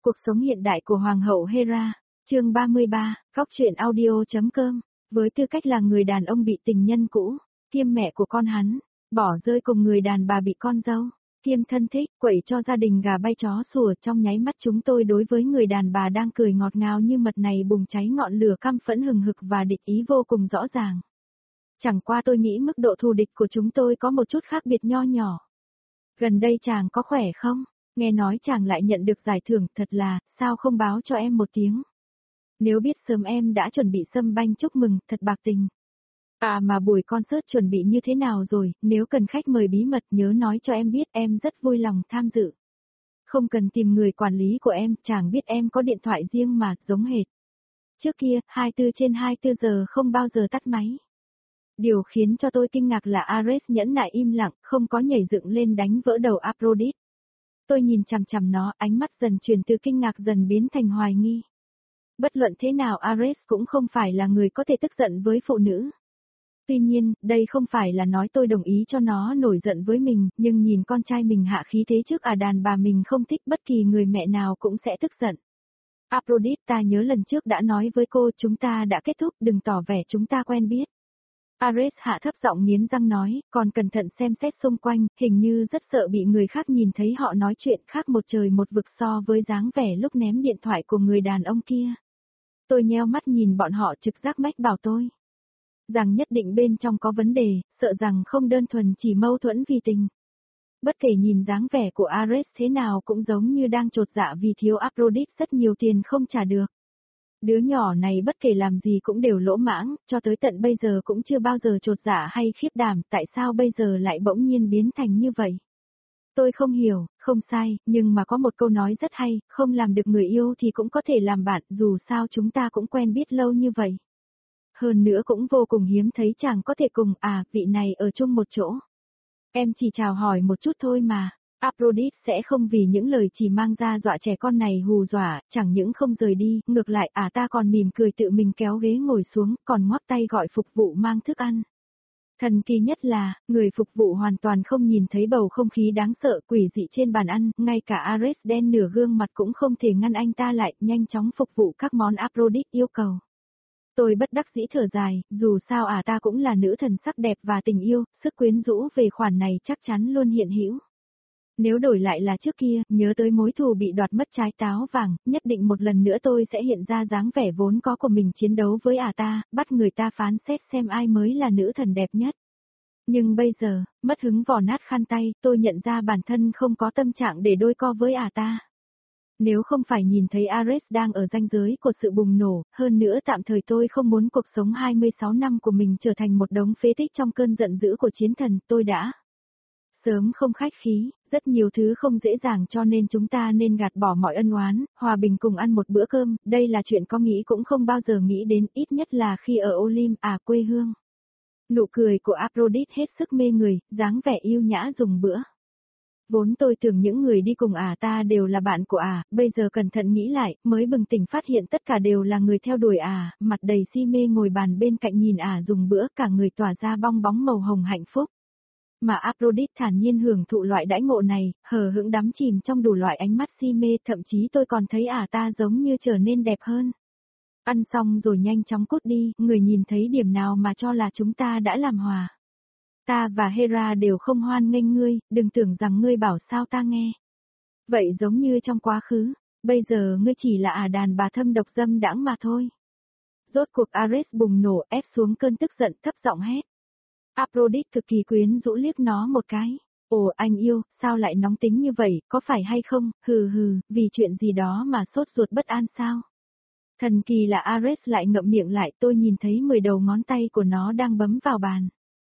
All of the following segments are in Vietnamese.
Cuộc sống hiện đại của Hoàng hậu Hera, chương 33, góc truyện audio.com, với tư cách là người đàn ông bị tình nhân cũ, kiêm mẹ của con hắn, bỏ rơi cùng người đàn bà bị con dâu, kiêm thân thích, quẩy cho gia đình gà bay chó sủa trong nháy mắt chúng tôi đối với người đàn bà đang cười ngọt ngào như mật này bùng cháy ngọn lửa căm phẫn hừng hực và địch ý vô cùng rõ ràng. Chẳng qua tôi nghĩ mức độ thù địch của chúng tôi có một chút khác biệt nho nhỏ. Gần đây chàng có khỏe không? Nghe nói chàng lại nhận được giải thưởng, thật là, sao không báo cho em một tiếng? Nếu biết sớm em đã chuẩn bị sâm banh chúc mừng, thật bạc tình. À mà buổi concert chuẩn bị như thế nào rồi, nếu cần khách mời bí mật nhớ nói cho em biết, em rất vui lòng tham dự. Không cần tìm người quản lý của em, chàng biết em có điện thoại riêng mà, giống hệt. Trước kia, 24/24 giờ không bao giờ tắt máy. Điều khiến cho tôi kinh ngạc là Ares nhẫn nại im lặng, không có nhảy dựng lên đánh vỡ đầu Aphrodite. Tôi nhìn chằm chằm nó, ánh mắt dần chuyển từ kinh ngạc dần biến thành hoài nghi. Bất luận thế nào Ares cũng không phải là người có thể tức giận với phụ nữ. Tuy nhiên, đây không phải là nói tôi đồng ý cho nó nổi giận với mình, nhưng nhìn con trai mình hạ khí thế trước đàn bà mình không thích, bất kỳ người mẹ nào cũng sẽ tức giận. Aphrodite, ta nhớ lần trước đã nói với cô chúng ta đã kết thúc, đừng tỏ vẻ chúng ta quen biết. Ares hạ thấp giọng nghiến răng nói, còn cẩn thận xem xét xung quanh, hình như rất sợ bị người khác nhìn thấy họ nói chuyện khác một trời một vực so với dáng vẻ lúc ném điện thoại của người đàn ông kia. Tôi nheo mắt nhìn bọn họ trực giác mách bảo tôi rằng nhất định bên trong có vấn đề, sợ rằng không đơn thuần chỉ mâu thuẫn vì tình. Bất kể nhìn dáng vẻ của Ares thế nào cũng giống như đang chột dạ vì thiếu Aphrodite rất nhiều tiền không trả được. Đứa nhỏ này bất kể làm gì cũng đều lỗ mãng, cho tới tận bây giờ cũng chưa bao giờ chột dạ hay khiếp đảm, tại sao bây giờ lại bỗng nhiên biến thành như vậy? Tôi không hiểu, không sai, nhưng mà có một câu nói rất hay, không làm được người yêu thì cũng có thể làm bạn, dù sao chúng ta cũng quen biết lâu như vậy. Hơn nữa cũng vô cùng hiếm thấy chàng có thể cùng, vị này ở chung một chỗ. Em chỉ chào hỏi một chút thôi mà. Aphrodite sẽ không vì những lời chỉ mang ra dọa trẻ con này hù dọa, chẳng những không rời đi, ngược lại ta còn mỉm cười tự mình kéo ghế ngồi xuống, còn ngoắc tay gọi phục vụ mang thức ăn. Thần kỳ nhất là, người phục vụ hoàn toàn không nhìn thấy bầu không khí đáng sợ quỷ dị trên bàn ăn, ngay cả Ares đen nửa gương mặt cũng không thể ngăn anh ta lại, nhanh chóng phục vụ các món Aphrodite yêu cầu. Tôi bất đắc dĩ thở dài, dù sao ta cũng là nữ thần sắc đẹp và tình yêu, sức quyến rũ về khoản này chắc chắn luôn hiện hữu. Nếu đổi lại là trước kia, nhớ tới mối thù bị đoạt mất trái táo vàng, nhất định một lần nữa tôi sẽ hiện ra dáng vẻ vốn có của mình chiến đấu với ta, bắt người ta phán xét xem ai mới là nữ thần đẹp nhất. Nhưng bây giờ, mất hứng vò nát khăn tay, tôi nhận ra bản thân không có tâm trạng để đôi co với ta. Nếu không phải nhìn thấy Ares đang ở ranh giới của sự bùng nổ, hơn nữa tạm thời tôi không muốn cuộc sống 26 năm của mình trở thành một đống phế tích trong cơn giận dữ của chiến thần, tôi đã sớm không khách khí, rất nhiều thứ không dễ dàng cho nên chúng ta nên gạt bỏ mọi ân oán, hòa bình cùng ăn một bữa cơm, đây là chuyện có nghĩ cũng không bao giờ nghĩ đến, ít nhất là khi ở Olympus, quê hương. Nụ cười của Aphrodite hết sức mê người, dáng vẻ yêu nhã dùng bữa. Vốn tôi tưởng những người đi cùng ta đều là bạn của bây giờ cẩn thận nghĩ lại, mới bừng tỉnh phát hiện tất cả đều là người theo đuổi mặt đầy si mê ngồi bàn bên cạnh nhìn dùng bữa, cả người tỏa ra bong bóng màu hồng hạnh phúc. Mà Aphrodite thản nhiên hưởng thụ loại đãi ngộ này, hờ hững đắm chìm trong đủ loại ánh mắt si mê, thậm chí tôi còn thấy ta giống như trở nên đẹp hơn. Ăn xong rồi nhanh chóng cút đi, người nhìn thấy điểm nào mà cho là chúng ta đã làm hòa. Ta và Hera đều không hoan nghênh ngươi, đừng tưởng rằng ngươi bảo sao ta nghe. Vậy giống như trong quá khứ, bây giờ ngươi chỉ là đàn bà thâm độc dâm đãng mà thôi. Rốt cuộc Ares bùng nổ ép xuống cơn tức giận thấp giọng hét. Aphrodite cực kỳ quyến rũ liếc nó một cái. Ồ anh yêu, sao lại nóng tính như vậy, có phải hay không, vì chuyện gì đó mà sốt ruột bất an sao? Thần kỳ là Ares lại ngậm miệng lại, tôi nhìn thấy 10 đầu ngón tay của nó đang bấm vào bàn.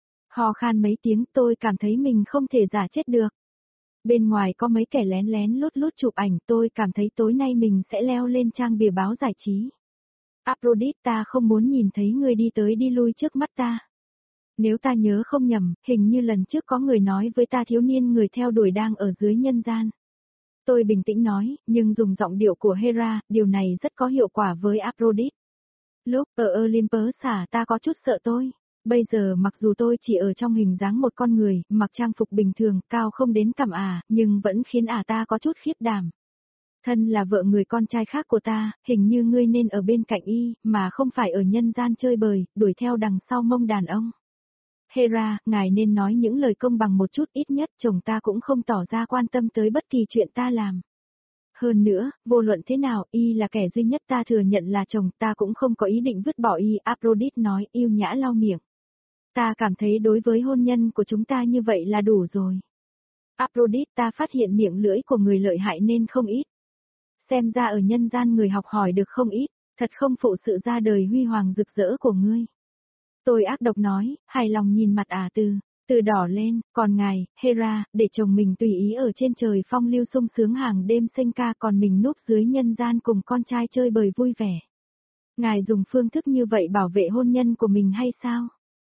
Ho khan mấy tiếng, tôi cảm thấy mình không thể giả chết được. Bên ngoài có mấy kẻ lén lén lút lút chụp ảnh, tôi cảm thấy tối nay mình sẽ leo lên trang bìa báo giải trí. Aphrodite, ta không muốn nhìn thấy ngươi đi tới đi lui trước mắt ta. Nếu ta nhớ không nhầm, hình như lần trước có người nói với ta thiếu niên người theo đuổi đang ở dưới nhân gian. Tôi bình tĩnh nói, nhưng dùng giọng điệu của Hera, điều này rất có hiệu quả với Aphrodite. Lúc ở Olympus ta có chút sợ tôi. Bây giờ mặc dù tôi chỉ ở trong hình dáng một con người, mặc trang phục bình thường, cao không đến cằm nhưng vẫn khiến ta có chút khiếp đảm. Thân là vợ người con trai khác của ta, hình như ngươi nên ở bên cạnh y, mà không phải ở nhân gian chơi bời, đuổi theo đằng sau mông đàn ông. Hera, ngài nên nói những lời công bằng một chút, ít nhất chồng ta cũng không tỏ ra quan tâm tới bất kỳ chuyện ta làm. Hơn nữa, vô luận thế nào, y là kẻ duy nhất ta thừa nhận là chồng, ta cũng không có ý định vứt bỏ y, Aphrodite nói, yêu nhã lau miệng. Ta cảm thấy đối với hôn nhân của chúng ta như vậy là đủ rồi. Aphrodite, ta phát hiện miệng lưỡi của người lợi hại nên không ít. Xem ra ở nhân gian người học hỏi được không ít, thật không phụ sự ra đời huy hoàng rực rỡ của ngươi. Tôi ác độc nói, hài lòng nhìn mặt từ đỏ lên, còn ngài, Hera, để chồng mình tùy ý ở trên trời phong lưu sung sướng hàng đêm sinh ca, còn mình núp dưới nhân gian cùng con trai chơi bời vui vẻ. Ngài dùng phương thức như vậy bảo vệ hôn nhân của mình hay sao?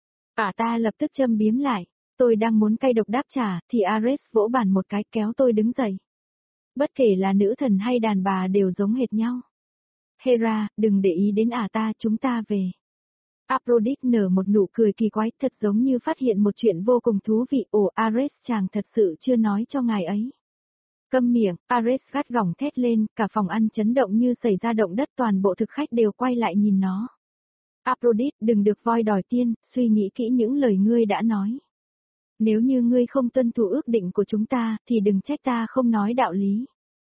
Ta lập tức châm biếm lại, tôi đang muốn cay độc đáp trả, thì Ares vỗ bàn một cái kéo tôi đứng dậy. Bất kể là nữ thần hay đàn bà đều giống hệt nhau. Hera, đừng để ý đến ta, chúng ta về. Aphrodite nở một nụ cười kỳ quái, thật giống như phát hiện một chuyện vô cùng thú vị. Ồ, Ares chàng thật sự chưa nói cho ngài ấy. Câm miệng, Ares gắt gỏng thét lên, cả phòng ăn chấn động như xảy ra động đất, toàn bộ thực khách đều quay lại nhìn nó. Aphrodite, đừng được voi đòi tiên, suy nghĩ kỹ những lời ngươi đã nói. Nếu như ngươi không tuân thủ ước định của chúng ta, thì đừng trách ta không nói đạo lý.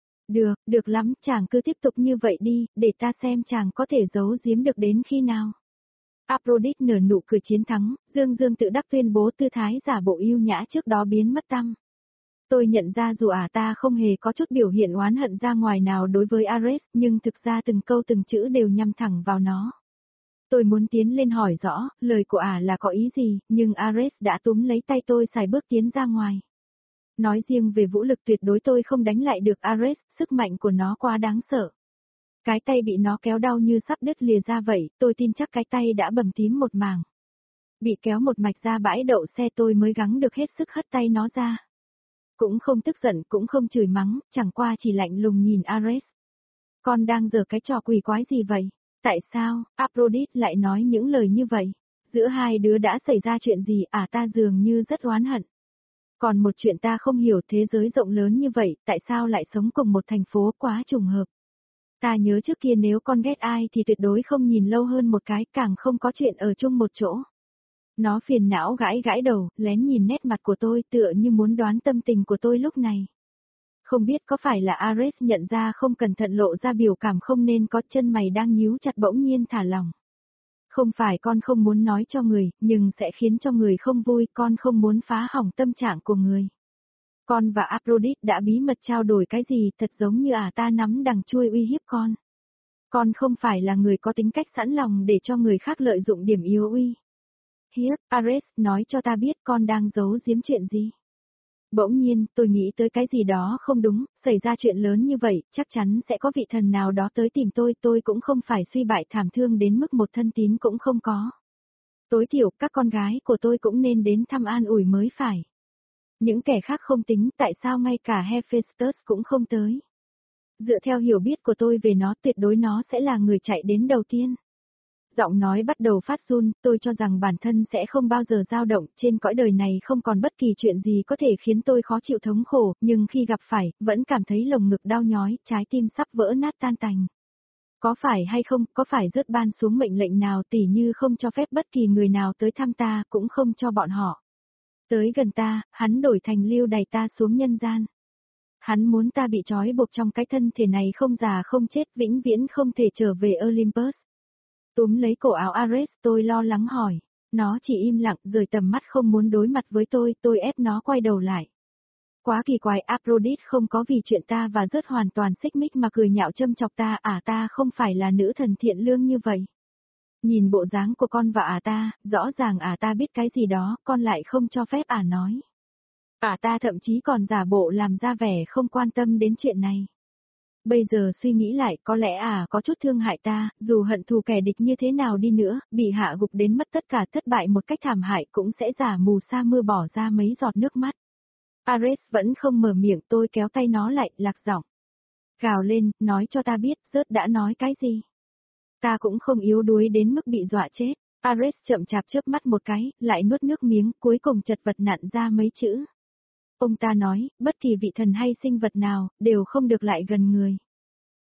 Được lắm, chàng cứ tiếp tục như vậy đi, để ta xem chàng có thể giấu giếm được đến khi nào. Aphrodite nở nụ cười chiến thắng, dương dương tự đắc tuyên bố, tư thái giả bộ yêu nhã trước đó biến mất tăm. Tôi nhận ra dù ta không hề có chút biểu hiện oán hận ra ngoài nào đối với Ares, nhưng thực ra từng câu từng chữ đều nhắm thẳng vào nó. Tôi muốn tiến lên hỏi rõ, lời của là có ý gì, nhưng Ares đã túm lấy tay tôi xài bước tiến ra ngoài. Nói riêng về vũ lực tuyệt đối tôi không đánh lại được Ares, sức mạnh của nó quá đáng sợ. Cái tay bị nó kéo đau như sắp đứt lìa ra vậy, tôi tin chắc cái tay đã bầm tím một mảng. Bị kéo một mạch ra bãi đậu xe tôi mới gắng được hết sức hất tay nó ra. Cũng không tức giận, cũng không chửi mắng, chẳng qua chỉ lạnh lùng nhìn Ares. Con đang giở cái trò quỷ quái gì vậy? Tại sao, Aphrodite lại nói những lời như vậy? Giữa hai đứa đã xảy ra chuyện gì ta dường như rất oán hận. Còn một chuyện ta không hiểu, thế giới rộng lớn như vậy, tại sao lại sống cùng một thành phố, quá trùng hợp. Ta nhớ trước kia nếu con ghét ai thì tuyệt đối không nhìn lâu hơn một cái, càng không có chuyện ở chung một chỗ. Nó phiền não gãi gãi đầu, lén nhìn nét mặt của tôi tựa như muốn đoán tâm tình của tôi lúc này. Không biết có phải là Ares nhận ra không cẩn thận lộ ra biểu cảm không nên có, chân mày đang nhíu chặt bỗng nhiên thả lỏng. Không phải con không muốn nói cho người, nhưng sẽ khiến cho người không vui, con không muốn phá hỏng tâm trạng của người. Con và Aphrodite đã bí mật trao đổi cái gì, thật giống như ta nắm đằng chuôi uy hiếp con. Con không phải là người có tính cách sẵn lòng để cho người khác lợi dụng điểm yếu uy. Hiếp, Ares, nói cho ta biết con đang giấu giếm chuyện gì. Bỗng nhiên, tôi nghĩ tới cái gì đó không đúng, xảy ra chuyện lớn như vậy, chắc chắn sẽ có vị thần nào đó tới tìm tôi cũng không phải suy bại thảm thương đến mức một thân tín cũng không có. Tối thiểu, các con gái của tôi cũng nên đến thăm an ủi mới phải. Những kẻ khác không tính, tại sao ngay cả Hephaestus cũng không tới. Dựa theo hiểu biết của tôi về nó, tuyệt đối nó sẽ là người chạy đến đầu tiên. Giọng nói bắt đầu phát run, tôi cho rằng bản thân sẽ không bao giờ dao động, trên cõi đời này không còn bất kỳ chuyện gì có thể khiến tôi khó chịu thống khổ, nhưng khi gặp phải, vẫn cảm thấy lồng ngực đau nhói, trái tim sắp vỡ nát tan tành. Có phải hay không, có phải rớt ban xuống mệnh lệnh nào, tỉ như không cho phép bất kỳ người nào tới thăm ta, cũng không cho bọn họ tới gần ta, hắn đổi thành lưu đày ta xuống nhân gian. Hắn muốn ta bị trói buộc trong cái thân thể này không già không chết, vĩnh viễn không thể trở về Olympus. Túm lấy cổ áo Ares, tôi lo lắng hỏi. Nó chỉ im lặng, rời tầm mắt không muốn đối mặt với tôi ép nó quay đầu lại. Quá kỳ quái, Aphrodite không có vì chuyện ta và rớt hoàn toàn xích mích mà cười nhạo châm chọc ta, ta không phải là nữ thần thiện lương như vậy. Nhìn bộ dáng của con và ta, rõ ràng ta biết cái gì đó, con lại không cho phép nói. Ta thậm chí còn giả bộ làm ra vẻ không quan tâm đến chuyện này. Bây giờ suy nghĩ lại, có lẽ có chút thương hại ta, dù hận thù kẻ địch như thế nào đi nữa, bị hạ gục đến mất tất cả, thất bại một cách thảm hại cũng sẽ giả mù sa mưa bỏ ra mấy giọt nước mắt. Ares vẫn không mở miệng, tôi kéo tay nó lại, lạc giọng. Gào lên, nói cho ta biết, rớt đã nói cái gì. Ta cũng không yếu đuối đến mức bị dọa chết. Ares chậm chạp chớp mắt một cái, lại nuốt nước miếng, cuối cùng chật vật nặn ra mấy chữ. Ông ta nói, bất kỳ vị thần hay sinh vật nào, đều không được lại gần người.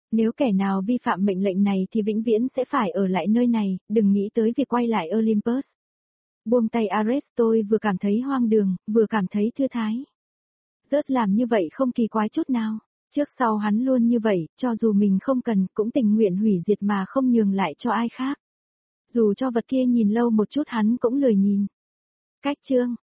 Nếu kẻ nào vi phạm mệnh lệnh này thì vĩnh viễn sẽ phải ở lại nơi này, đừng nghĩ tới việc quay lại Olympus. Buông tay Ares, tôi vừa cảm thấy hoang đường, vừa cảm thấy thư thái. Rớt làm như vậy không kỳ quái chút nào. Trước sau hắn luôn như vậy, cho dù mình không cần, cũng tình nguyện hủy diệt mà không nhường lại cho ai khác. Dù cho vật kia nhìn lâu một chút hắn cũng lười nhìn. Cách chương